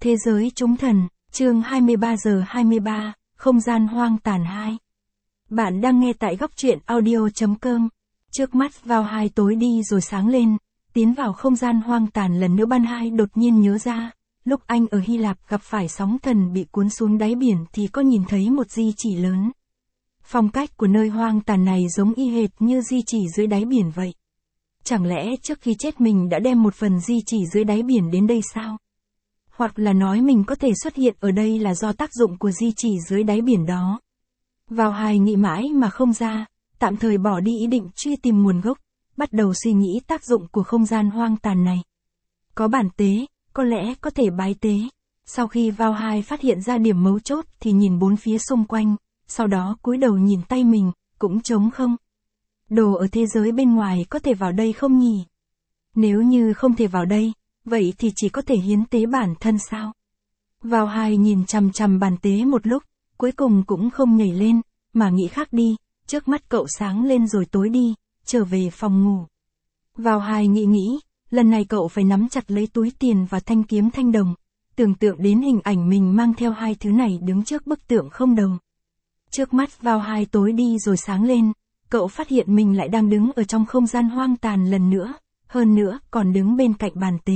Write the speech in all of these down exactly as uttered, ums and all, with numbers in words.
Thế giới chúng thần, chương hai mươi ba giờ hai mươi ba, không gian hoang tàn hai. Bạn đang nghe tại góc truyện audio.com. Trước mắt vào hai tối đi rồi sáng lên, tiến vào không gian hoang tàn lần nữa. Ban hai đột nhiên nhớ ra, lúc anh ở Hy Lạp gặp phải sóng thần bị cuốn xuống đáy biển thì có nhìn thấy một di chỉ lớn. Phong cách của nơi hoang tàn này giống y hệt như di chỉ dưới đáy biển vậy. Chẳng lẽ trước khi chết mình đã đem một phần di chỉ dưới đáy biển đến đây sao? Hoặc là nói mình có thể xuất hiện ở đây là do tác dụng của di chỉ dưới đáy biển đó. Vào hai nghĩ mãi mà không ra, tạm thời bỏ đi ý định truy tìm nguồn gốc, bắt đầu suy nghĩ tác dụng của không gian hoang tàn này. Có bản tế, có lẽ có thể bái tế. Sau khi vào hai phát hiện ra điểm mấu chốt thì nhìn bốn phía xung quanh, sau đó cúi đầu nhìn tay mình, cũng trống không. Đồ ở thế giới bên ngoài có thể vào đây không nhỉ? Nếu như không thể vào đây, vậy thì chỉ có thể hiến tế bản thân sao? Vào hai nhìn chằm chằm bàn tế một lúc, cuối cùng cũng không nhảy lên, mà nghĩ khác đi, trước mắt cậu sáng lên rồi tối đi, trở về phòng ngủ. Vào hai nghĩ nghĩ, lần này cậu phải nắm chặt lấy túi tiền và thanh kiếm thanh đồng, tưởng tượng đến hình ảnh mình mang theo hai thứ này đứng trước bức tượng không đầu. Trước mắt vào hai tối đi rồi sáng lên, cậu phát hiện mình lại đang đứng ở trong không gian hoang tàn lần nữa. Hơn nữa, còn đứng bên cạnh bàn tế.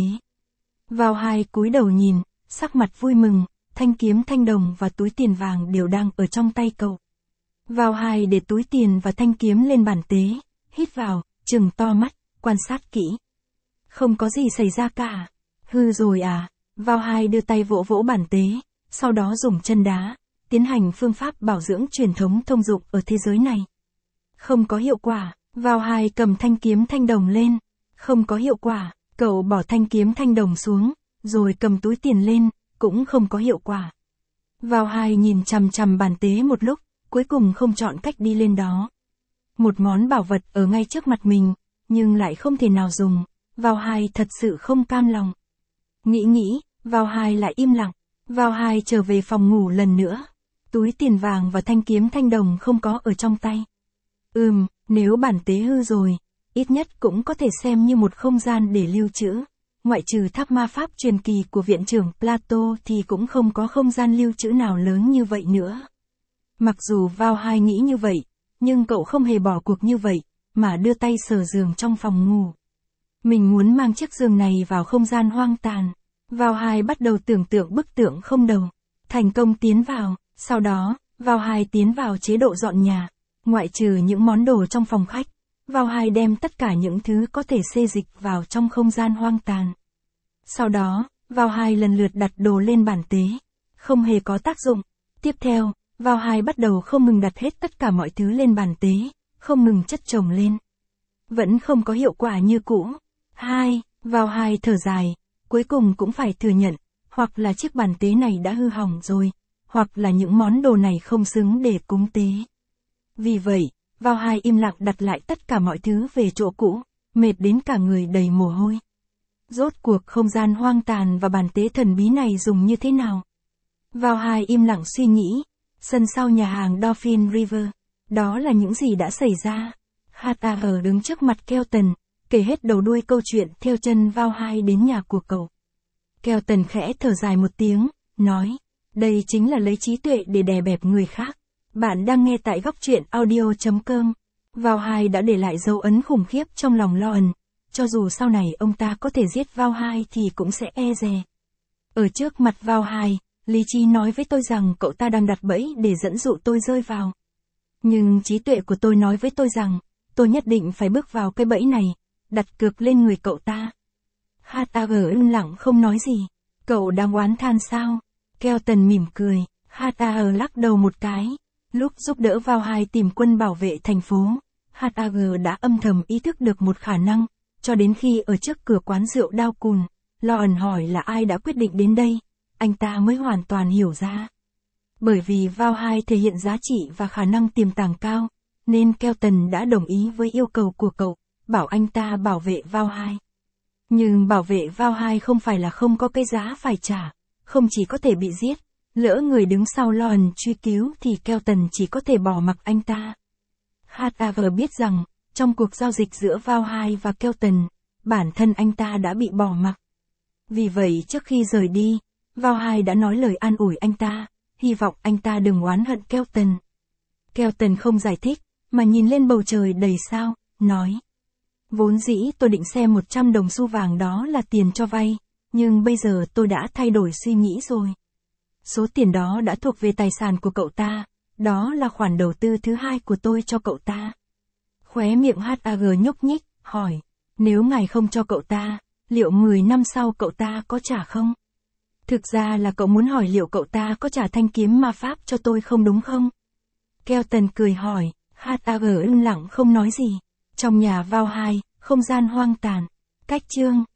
Vào hai cúi đầu nhìn, sắc mặt vui mừng, thanh kiếm thanh đồng và túi tiền vàng đều đang ở trong tay cậu. Vào hai để túi tiền và thanh kiếm lên bàn tế, hít vào, trừng to mắt, quan sát kỹ. Không có gì xảy ra cả. Hư rồi à? Vào hai đưa tay vỗ vỗ bàn tế, sau đó dùng chân đá, tiến hành phương pháp bảo dưỡng truyền thống thông dụng ở thế giới này. Không có hiệu quả, vào hai cầm thanh kiếm thanh đồng lên. Không có hiệu quả, cậu bỏ thanh kiếm thanh đồng xuống, rồi cầm túi tiền lên, cũng không có hiệu quả. Vào hai nhìn chằm chằm bàn tế một lúc, cuối cùng không chọn cách đi lên đó. Một món bảo vật ở ngay trước mặt mình, nhưng lại không thể nào dùng, vào hai thật sự không cam lòng. Nghĩ nghĩ, vào hai lại im lặng, vào hai trở về phòng ngủ lần nữa. Túi tiền vàng và thanh kiếm thanh đồng không có ở trong tay. Ừm, nếu bản tế hư rồi, ít nhất cũng có thể xem như một không gian để lưu trữ. Ngoại trừ tháp ma pháp truyền kỳ của viện trưởng Plato thì cũng không có không gian lưu trữ nào lớn như vậy nữa. Mặc dù vào hai nghĩ như vậy, nhưng cậu không hề bỏ cuộc như vậy, mà đưa tay sờ giường trong phòng ngủ. Mình muốn mang chiếc giường này vào không gian hoang tàn. Vào hai bắt đầu tưởng tượng bức tượng không đầu. Thành công tiến vào, sau đó, vào hai tiến vào chế độ dọn nhà. Ngoại trừ những món đồ trong phòng khách. Vào hai đem tất cả những thứ có thể xê dịch vào trong không gian hoang tàn. Sau đó, vào hai lần lượt đặt đồ lên bàn tế. Không hề có tác dụng. Tiếp theo, vào hai bắt đầu không ngừng đặt hết tất cả mọi thứ lên bàn tế, không ngừng chất chồng lên. Vẫn không có hiệu quả như cũ. Hai, vào hai thở dài, cuối cùng cũng phải thừa nhận, hoặc là chiếc bàn tế này đã hư hỏng rồi, hoặc là những món đồ này không xứng để cúng tế. Vì vậy, vào hai im lặng đặt lại tất cả mọi thứ về chỗ cũ, mệt đến cả người đầy mồ hôi. Rốt cuộc không gian hoang tàn và bàn tế thần bí này dùng như thế nào? Vào hai im lặng suy nghĩ, sân sau nhà hàng Dolphin River, đó là những gì đã xảy ra. hát a giê đứng trước mặt Kelton, kể hết đầu đuôi câu chuyện theo chân vào hai đến nhà của cậu. Kelton khẽ thở dài một tiếng, nói, đây chính là lấy trí tuệ để đè bẹp người khác. Bạn đang nghe tại góc truyện audio.com. Vào hai đã để lại dấu ấn khủng khiếp trong lòng Loan. Cho dù sau này ông ta có thể giết vào hai thì cũng sẽ e dè. Ở trước mặt vào hai, lý trí nói với tôi rằng cậu ta đang đặt bẫy để dẫn dụ tôi rơi vào. Nhưng trí tuệ của tôi nói với tôi rằng, tôi nhất định phải bước vào cái bẫy này, đặt cược lên người cậu ta. hát a giê im lặng không nói gì. Cậu đang oán than sao? Kelton mỉm cười, hát a giê lắc đầu một cái. Lúc giúp đỡ vào hai tìm quân bảo vệ thành phố, hát a giê đã âm thầm ý thức được một khả năng, cho đến khi ở trước cửa quán rượu Đao Cùn, Loan hỏi là ai đã quyết định đến đây, anh ta mới hoàn toàn hiểu ra. Bởi vì vào hai thể hiện giá trị và khả năng tiềm tàng cao, nên Kelton đã đồng ý với yêu cầu của cậu, bảo anh ta bảo vệ vào hai. Nhưng bảo vệ vào hai không phải là không có cái giá phải trả, không chỉ có thể bị giết. Lỡ người đứng sau Loan truy cứu thì Kelton chỉ có thể bỏ mặc anh ta. hát a giê biết rằng, trong cuộc giao dịch giữa vào hai và Kelton, bản thân anh ta đã bị bỏ mặc. Vì vậy trước khi rời đi, Vào hai đã nói lời an ủi anh ta, hy vọng anh ta đừng oán hận Kelton. Kelton không giải thích, mà nhìn lên bầu trời đầy sao, nói. Vốn dĩ tôi định xem một trăm đồng xu vàng đó là tiền cho vay, nhưng bây giờ tôi đã thay đổi suy nghĩ rồi. Số tiền đó đã thuộc về tài sản của cậu ta, đó là khoản đầu tư thứ hai của tôi cho cậu ta. Khóe miệng hát a giê nhúc nhích, hỏi, nếu ngài không cho cậu ta, liệu mười năm sau cậu ta có trả không? Thực ra là cậu muốn hỏi liệu cậu ta có trả thanh kiếm ma pháp cho tôi không đúng không? Kelton cười hỏi, hát a giê im lặng không nói gì. Trong nhà vào hai, không gian hoang tàn. Cách chương